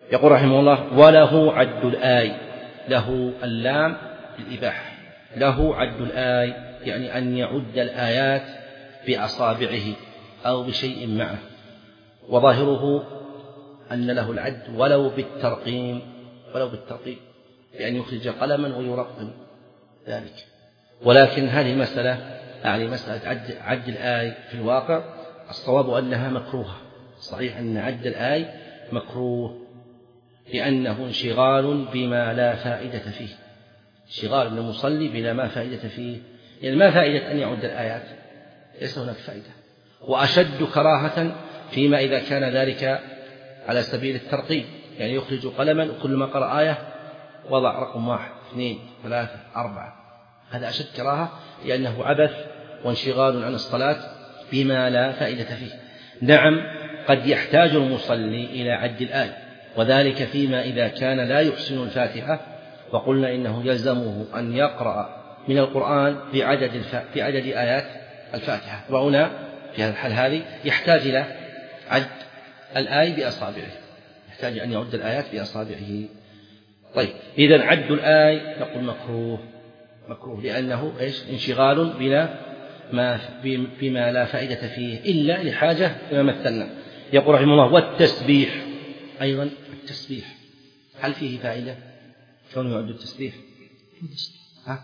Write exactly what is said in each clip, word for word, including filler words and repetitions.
يقول رحمه الله: وله عد الآي. له اللام الإباحة، له عد الآي يعني أن يعد الآيات بأصابعه أو بشيء معه، وظاهره أن له العد ولو بالترقيم، ولو بالترقيم بأن يخرج قلما ويرقم ذلك. ولكن هذه المسألة يعني مسألة عد, عد الآي في الواقع الصواب أنها مكروهة. صحيح أن عد الآي مكروه لأنه انشغال بما لا فائدة فيه، انشغال من المصلي بلا ما فائدة فيه، يعني ما فائدة أن يعد الآيات، ليس هناك فائدة. وأشد كراهة فيما إذا كان ذلك على سبيل الترقيم، يعني يخرج قلما وكل ما قرأ آية وضع رقم واحد اثنين ثلاثة أربعة، هذا أشد كراهة لأنه عبث وانشغال عن الصلاة بما لا فائدة فيه. نعم قد يحتاج المصلي إلى عد الآية، وذلك فيما إذا كان لا يحسن الفاتحة، وقلنا إنه يلزمه أن يقرأ من القرآن بعدد, الف... بعدد آيات الفاتحة، وهنا في هذا الحال هذه يحتاج إلى عد الآية بأصابعه، يحتاج أن يعد الآيات بأصابعه. طيب إذن عد الآية نقول مكروه، مكروه لأنه إيش؟ انشغال بلا ما بما لا فائدة فيه إلا لحاجة كما مثلنا. يقول رحمه الله: والتسبيح أيضا، التسبيح هل فيه فائدة؟ شلون يعد التسبيح؟ ها؟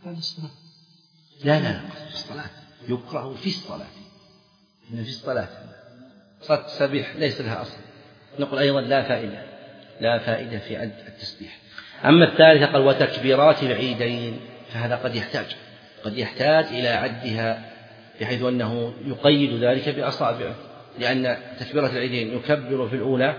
لا لا في الصلاة، يقرأ في الصلاة، إن في الصلاة صلاة التسبيح ليس لها أصل. نقول أيضا لا فائدة، لا فائدة في عد التسبيح. أما الثالثة قال: وتكبيرات العيدين، فهذا قد يحتاج قد يحتاج إلى عدها بحيث أنه يقيد ذلك بأصابعه، لأن تكبيرة العيدين يكبر في الأولى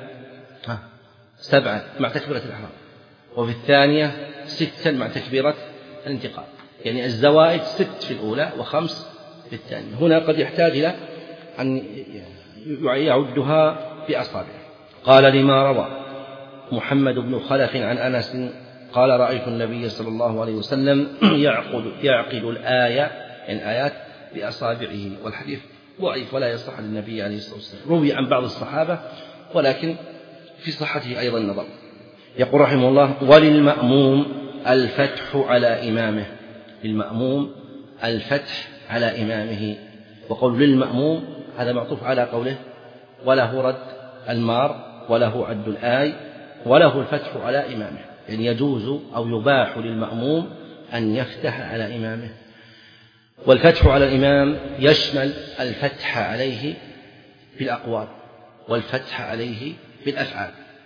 سبعة مع تكبيرة الإحرام، وفي الثانية ستا مع تكبيرة الانتقال، يعني الزوائد ست في الأولى وخمس في الثانية. هنا قد يحتاج إلى أن يعدها بأصابعه. قال: لما روى محمد بن خلف عن أنس قال: رأيت النبي صلى الله عليه وسلم يعقد, يعقد الآية يعني آيات بأصابعه. والحديث ضعيف ولا يصح للنبي عليه الصلاة والسلام، روي عن بعض الصحابة ولكن في صحته أيضا نظر. يقول رحمه الله: وللمأموم الفتح على إمامه. للمأموم الفتح على إمامه. وقول للمأموم هذا معطوف على قوله: وله رد المار وله عد الآي وله الفتح على إمامه، يعني يجوز أو يباح للمأموم أن يفتح على إمامه. والفتح على الإمام يشمل الفتح عليه بالأقوال والفتح عليه بالأفعال،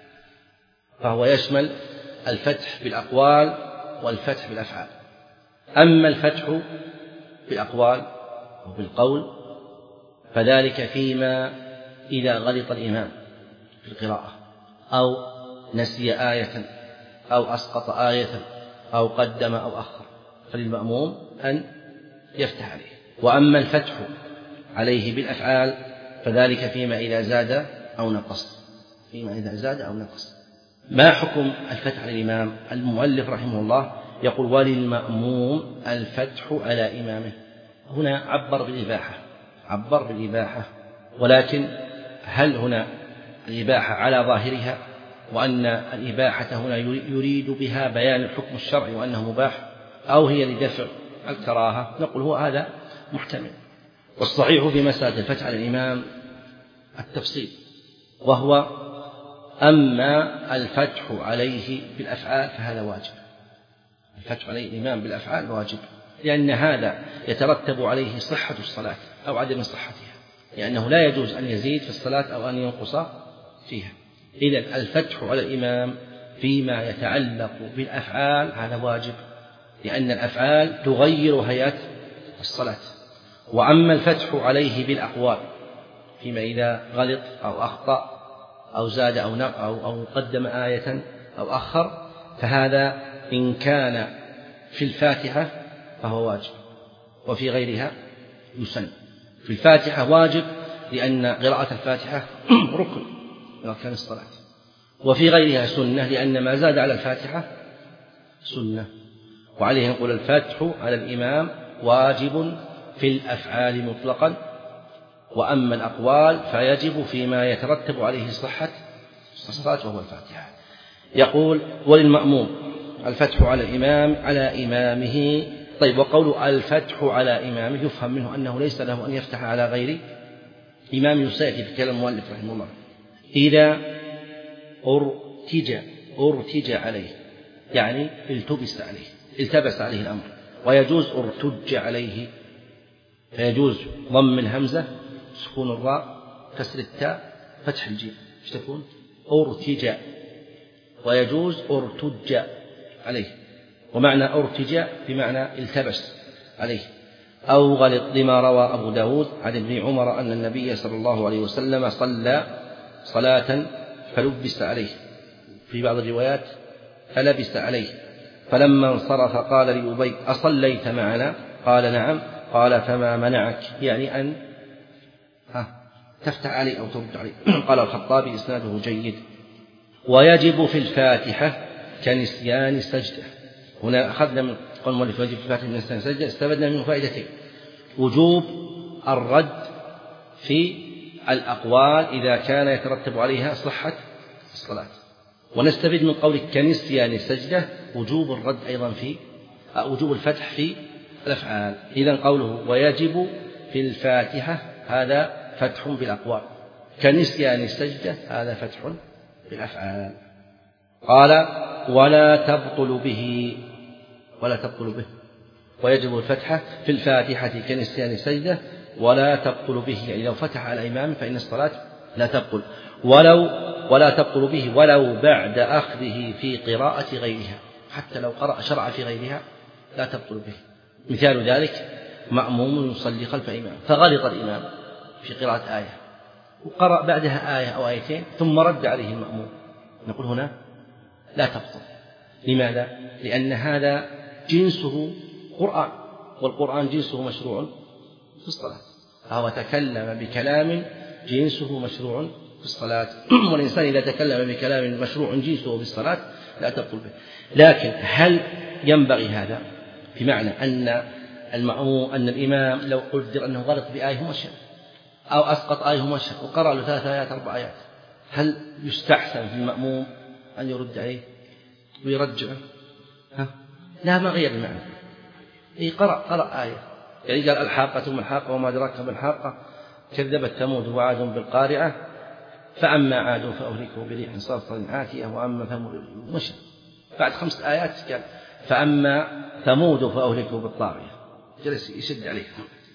فهو يشمل الفتح بالأقوال والفتح بالأفعال. أما الفتح بالأقوال وبالقول فذلك فيما إذا غلط الإمام في القراءة أو نسي آية أو أسقط آية أو قدم أو أخر، فللمأموم أن يفتح عليه. وأما الفتح عليه بالأفعال فذلك فيما إذا زاد أو نقص، فيما إذا زاد أو نقص. ما حكم الفتح على الإمام؟ المؤلف رحمه الله يقول: وللمأموم الفتح على إمامه. هنا عبر بالإباحة، عبر بالإباحة، ولكن هل هنا الإباحة على ظاهرها وأن الإباحة هنا يريد بها بيان الحكم الشرعي وأنه مباح، أو هي لدفع الكراهة؟ نقول هو هذا محتمل. والصحيح في مسألة الفتح على الإمام التفصيل، وهو أما الفتح عليه بالأفعال فهذا واجب. الفتح عليه الإمام بالأفعال واجب، لأن هذا يترتب عليه صحة الصلاة أو عدم صحتها، لأنه لا يجوز أن يزيد في الصلاة أو أن ينقص فيها. إذن الفتح على الإمام فيما يتعلق بالأفعال هذا واجب، لأن الأفعال تغير هيئة الصلاة. وأما الفتح عليه بالأقوال فيما إذا غلط أو أخطأ أو زاد أو أو أو قدم آية أو أخر، فهذا إن كان في الفاتحة فهو واجب، وفي غيرها يسن. في الفاتحة واجب لأن قراءة الفاتحة ركن من أركان الصلاة، وفي غيرها سنة لأن ما زاد على الفاتحة سنة. وعليه نقول الفتح على الإمام واجب في الأفعال مطلقا، وأما الأقوال فيجب فيما يترتب عليه صحة الصلاة وهو الفاتحة. يقول وللمأموم الفتح على الإمام على إمامه. طيب، وقول الفتح على إمامه يفهم منه أنه ليس له أن يفتح على غير إمام، يسيأتي في كلام المؤلف رحمه الله. إذا ارتجى ارتجى عليه يعني التبس عليه، التبس عليه الأمر. ويجوز ارتج عليه، فيجوز ضم الهمزة، سكون الراء، كسر التاء، فتح الجيم، ايش تكون؟ ارتجى. ويجوز ارتج عليه، ومعنى ارتجى بمعنى التبس عليه. أو غلط، لما روى أبو داود عن ابن عمر أن النبي صلى الله عليه وسلم صلى صلاة فلبس عليه، في بعض الروايات فلبس عليه، فلما انصرف قال لأبي أصليت معنا؟ قال نعم. قال فما منعك؟ يعني أن ها تفتح عليه أو ترد عليه. قال الخطابي إسناده جيد. ويجب في الفاتحة كنسيان السجدة. هنا أخذنا من قول المؤلف يجب في الفاتحة كنسيان السجدة، استفدنا منه فائدتين: وجوب الرد في الأقوال إذا كان يترتب عليها صحة الصلاة، ونستفيد من قول كنسيان السجدة وجوب الرد أيضا في وجوب الفتح في الأفعال. إذن قوله ويجب في الفاتحة هذا فتح بالأقوال، كنسيان السجدة هذا فتح بالأفعال. قال ولا تبطل به ولا تبطل به ويجب الفتحة في الفاتحة كنسيان السجدة ولا تبطل به، يعني لو فتح على الإمام فإن الصلاة لا تبطل، ولو ولا تبطل به ولو بعد أخذه في قراءة غيرها، حتى لو قرأ شرع في غيرها لا تبطل به. مثال ذلك مأموم يصلي خلف إمام فغلط الإمام في قراءة آية وقرأ بعدها آية أو آيتين ثم رد عليه المأموم، نقول هنا لا تبطل. لماذا؟ لأن هذا جنسه قرآن، والقرآن جنسه مشروع في الصلاة، فهو تكلم بكلام جنسه مشروع في الصلاة، والإنسان إذا تكلم بكلام مشروع جنسه في الصلاة لا تبطل به. لكن هل ينبغي هذا بمعنى أن المأموم أن الإمام لو قدر أنه غلط بآية مشهد أو أسقط آية مشهد وقرأ له ثلاث آيات أربع آيات، هل يستحسن في المأموم أن يرد عليه ويرجعه؟ ها؟ لا، ما غير المعنى. إيه، قرأ قرأ آية، يعني قال الحاقة ما الحاقة وما أدراك ما الحاقة كذبت ثمود وعاد بالقارعة فأما عاد فأهلكوا بريح صرصر عاتية وأما ثمود مشى بعد خمس آيات قال فأما ثمود فأهلكوا بالطاغية، جلس يشد عليه.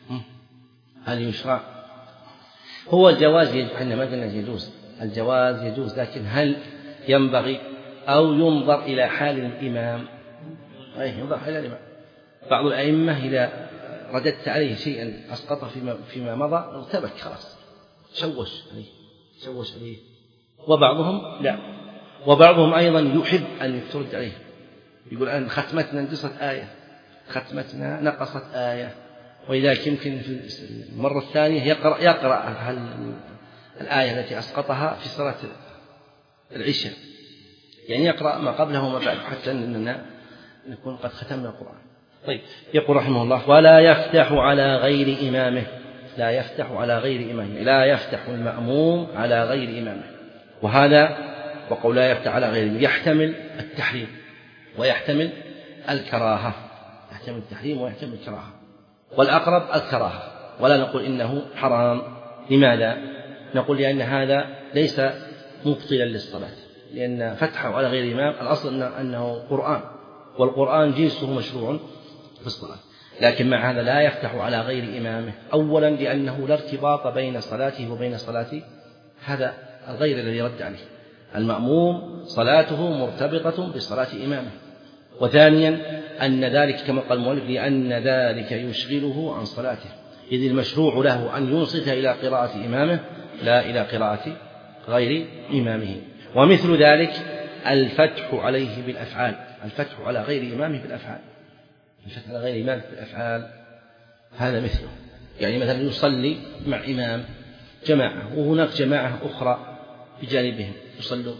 هل يشرع؟ هو الجواز يجوز، احنا ما قلنا يجوز، الجواز يجوز، لكن هل ينبغي أو ينظر إلى حال الإمام؟ أي ينظر إلى الإمام. بعض الأئمة إذا رددت عليه شيئا أسقطه فيما, فيما مضى ارتبك خلاص، شوش عليه شوش عليه وبعضهم لا، وبعضهم أيضا يحب أن ترد عليه، يقول أن ختمتنا نقصت آية، ختمتنا نقصت آية، ولذلك يمكن في المرة الثانية يقرأ, يقرأ الآية التي أسقطها في صلاة العشاء، يعني يقرأ ما قبله وما بعد حتى أننا نكون قد ختمنا القرآن. طيب، يقول رحمه الله ولا يفتح على غير إمامه، لا يفتح على غير إمامه، لا يفتح المأموم على غير إمامه. وهذا وقول لا يفتح على غير إمامه يحتمل التحريم ويحتمل الكراهة، يحتمل التحريم ويحتمل الكراهة، والأقرب الكراهة، ولا نقول إنه حرام. لماذا؟ نقول لأن هذا ليس مبطلا للصلاة، لأن فتحه على غير إمام الأصل أنه قرآن، والقرآن جنسه مشروع في الصلاة، لكن مع هذا لا يفتح على غير إمامه. أولا لأنه لا ارتباط بين صلاته وبين صلاة هذا الغير الذي رد عليه، المأموم صلاته مرتبطة بصلاة إمامه. وثانيا أن ذلك كما قال المؤلف لأن ذلك يشغله عن صلاته، إذ المشروع له أن ينصت إلى قراءة إمامه لا إلى قراءة غير إمامه. ومثل ذلك الفتح عليه بالأفعال، الفتح على غير إمامه بالأفعال، الفتح على غير إمامه بالأفعال هذا مثله، يعني مثلا يصلي مع إمام جماعة وهناك جماعة أخرى بجانبهم يصلون،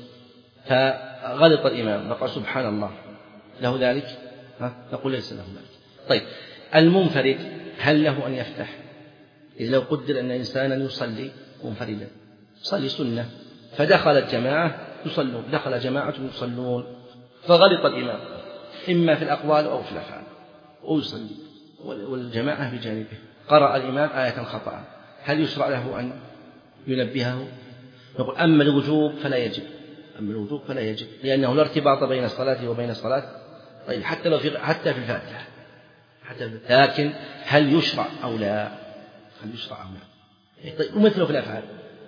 فغلط الإمام فقال سبحان الله، له ذلك؟ ها؟ نقول ليس له ذلك. طيب، المنفرد هل له أن يفتح؟ إذا لو قدر أن إنسانا يصلي منفردا، يصلي سنة فدخل الجماعة يصلون، دخل جماعة يصلون فغلط الإمام إما في الأقوال أو في الأفعال ويصلي والجماعة بجانبه، قرأ الإمام آية خطأ، هل يشرع له أن ينبهه؟ نقول أما الوجوب فلا يجب، أما الوجوب فلا يجب لأنه لا ارتباط بين الصلاة وبين الصلاة. طيب حتى لو في حتى في الفاتحة حتى في لكن هل يشرع أو لا؟ هل يشرع أو لا؟ طيب ومثله في الأفعال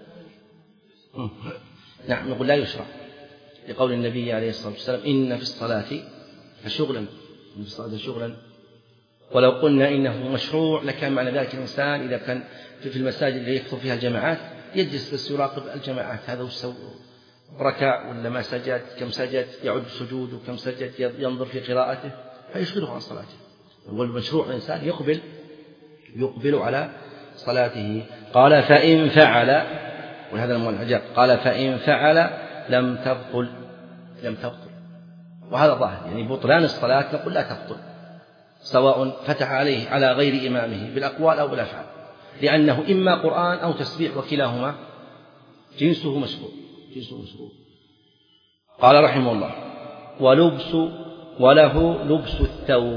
نعم نقول لا يشرع لقول النبي عليه الصلاة والسلام إن في الصلاة شغلا، إن في الصلاة شغلا. ولو قلنا إنه مشروع لكان معنى ذلك الإنسان إذا كان في المساجد اللي يكثر فيها الجماعات يجلس بس يراقب الجماعات، هذا وش سوى، ركع ولا ما سجد، كم سجد، يعد سجود وكم سجد، ينظر في قراءته فيشغله عن صلاته. والمشروع الإنسان يقبل يقبل على صلاته. قال فإن فعل، وهذا المنعجب، قال فإن فعل لم تبطل لم تبطل وهذا ظاهر يعني بطلان الصلاة نقول لا تبطل سواء فتح عليه على غير إمامه بالأقوال أو بالأفعال، لأنه إما قرآن أو تسبيح وكلاهما جنسه مشروع جنسه مشروع. قال رحمه الله ولبس وله لبس الثوب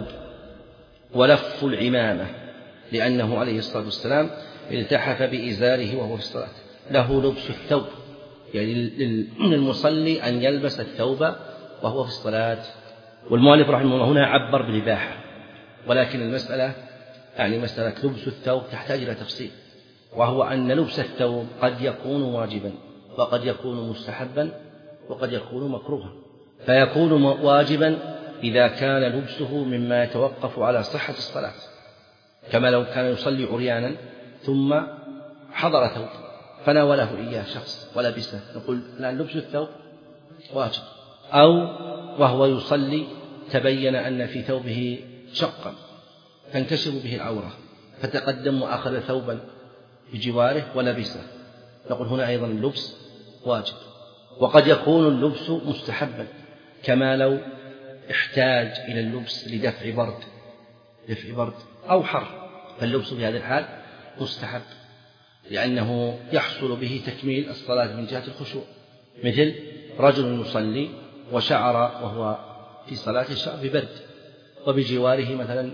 ولف العمامة، لأنه عليه الصلاة والسلام التحف بإزاره وهو في الصلاة. له لبس الثوب يعني للمصلي أن يلبس الثوب وهو في الصلاة. والمؤلف رحمه الله هنا عبر بالإباحة، ولكن المسألة يعني مسألة لبس الثوب تحتاج إلى تفصيل، وهو أن لبس الثوب قد يكون واجبا وقد يكون مستحبا وقد يكون مكروها. فيكون واجبا إذا كان لبسه مما يتوقف على صحة الصلاة، كما لو كان يصلي عريانا ثم حضر ثوب فناوله إياه شخص ولبسه، نقول الآن لبس الثوب واجب. أو وهو يصلي تبين أن في ثوبه شقا تنكشف به العورة فتقدم وأخذ ثوبا بجواره ولبسه، نقول هنا أيضا اللبس واجب. وقد يكون اللبس مستحبا كما لو احتاج إلى اللبس لدفع برد دفع برد أو حر، فاللبس في هذه الحال مستحب لأنه يحصل به تكميل الصلاة من جهة الخشوع، مثل رجل يصلي وشعر وهو في صلاة الشعر ببرد وبجواره مثلا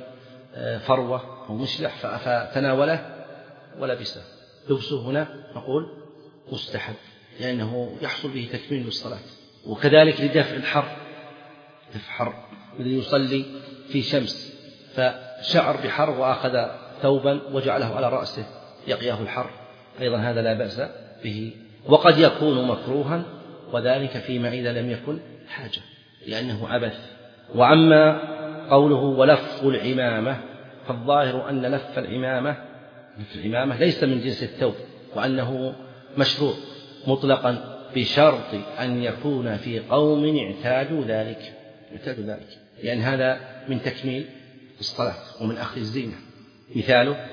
فروة أو مشلح فتناوله ولبسه، لبسه هنا نقول مستحب لأنه يحصل به تكميل الصلاة. وكذلك لدفع الحر، دفع حر الذي يصلي في شمس فشعر بحر وأخذ ثوبا وجعله على رأسه يقيه الحر، أيضا هذا لا بأس به. وقد يكون مكروها وذلك فيما إذا لم يكن حاجة لأنه عبث. وأما قوله ولف العمامة فالظاهر أن لف العمامة لف العمامة ليس من جنس الثوب، وأنه مشروع مطلقا بشرط أن يكون في قوم اعتادوا ذلك اعتادوا ذلك لأن هذا من تكميل الصلاة ومن أخذ الزينة. مثاله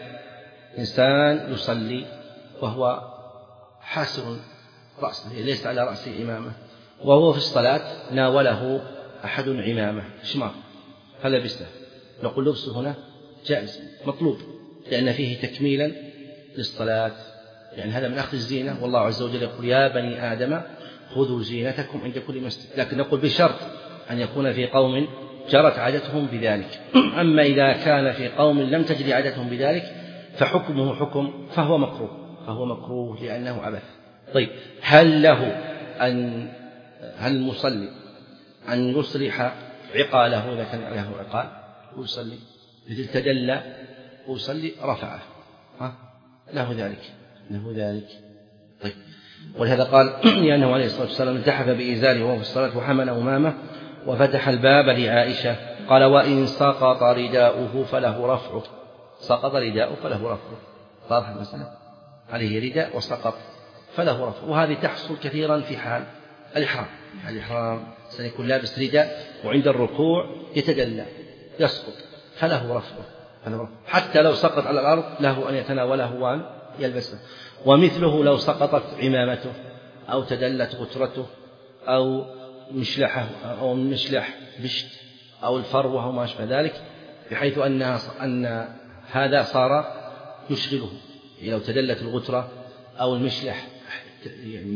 إنسان يصلي وهو حاسر رأسه ليس على رأسه عمامة، وهو في الصلاة ناوله أحد عمامة شمار فلبسه، نقول لبسه هنا جائز مطلوب لأن فيه تكميلا للصلاة، يعني هذا من أخذ الزينة. والله عز وجل يقول يا بني آدم خذوا زينتكم عند كل مسجد، لكن نقول بشرط أن يكون في قوم جرت عادتهم بذلك. أما إذا كان في قوم لم تجري عادتهم بذلك فحكمه حكم فهو مكروه فهو مكروه لأنه عبث. طيب هل له أن هل المصلي أن يصرح عقاله إذا كان له عقال ويصلي مثل تدلى ويصلي رفعه ها له ذلك له ذلك طيب. ولهذا قال لأنه عليه الصلاة والسلام التحف بإزاره وهو في الصلاة وحمل أمامه وفتح الباب لعائشة. قال وإن سقط رداؤه فله رفعه، سقط رداؤه فله رفعه، واضح المسألة، عليه رداء وسقط فله رفعه. وهذه تحصل كثيرا في حال الإحرام، حال الإحرام سيكون لابس رداء وعند الركوع يتدلى يسقط فله رفعه حتى لو سقط على الأرض له أن يتناوله وأن يلبسه. ومثله لو سقطت عمامته أو تدلت غترته أو مشلحه أو مشلح بشت أو الفروة أو ما أشبه ذلك، بحيث أنها أن هذا صار يشغله، يعني لو تدلت الغترة أو المشلح يعني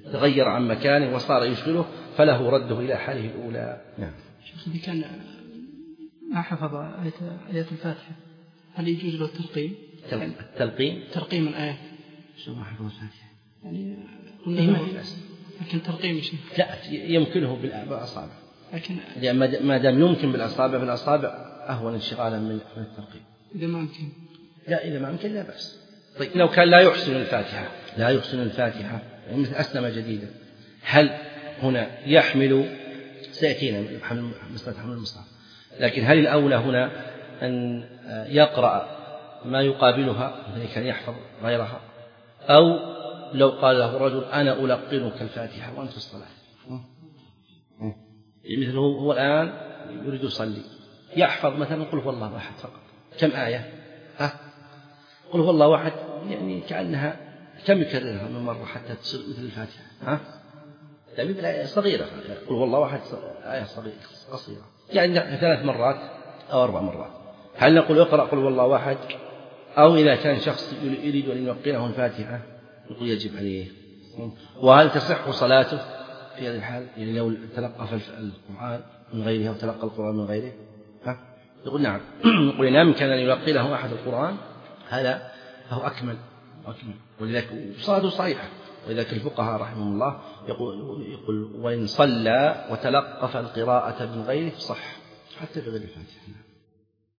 تغير عن مكانه وصار يشغله فله رده إلى حاله الأولى. نعم. شيخ إذا كان ما حفظ آيات الفاتحة هل يجوز له الترقيم؟ التلقين؟ ترقيم الآيات. شو ما حفظ الفاتحة؟ يعني لكن ترقيم شيء. لا يمكنه بالأصابع. لكن ما دام يمكن بالأصابع بالأصابع أهون انشغالا من الترقيم. إذا ما يمكن. لا إذا ما يمكن لا بأس. طيب لو كان لا يحسن الفاتحة لا يحسن الفاتحة يعني مثل أسلم جديدا هل هنا يحمل سيأتينا مسألة حمل المصحف لكن هل الأولى هنا أن يقرأ ما يقابلها مثل كان يحفظ غيرها أو لو قال له رجل أنا ألقنك الفاتحة وأنت في الصلاة مثل هو الآن يريد يصلي يحفظ مثلا قل هو الله واحد فقط كم آية ها قل هو الله واحد يعني كأنها كم يكررها من مرة حتى تصير مثل الفاتحة ها تبي آية صغيرة قل هو الله واحد آية صغيرة قصيرة يعني ثلاث مرات أو أربع مرات هل نقول اقرأ قل هو الله واحد أو إذا كان شخص يريد أن يلقنه الفاتحة نقول يجب عليه وهل تصح صلاته في هذه الحال يعني لو تلقى القرآن من غيره أو تلقى القرآن من غيره ها يقول نعم يقول إن أمكن أن يلقي له أحد القرآن هذا فهو أكمل أكمل ولذلك صلاته صحيحة ولذلك الفقهاء رحمهم الله يقول, يقول وإن صلى وتلقف القراءة من غيره صح حتى بغير الفاتحة.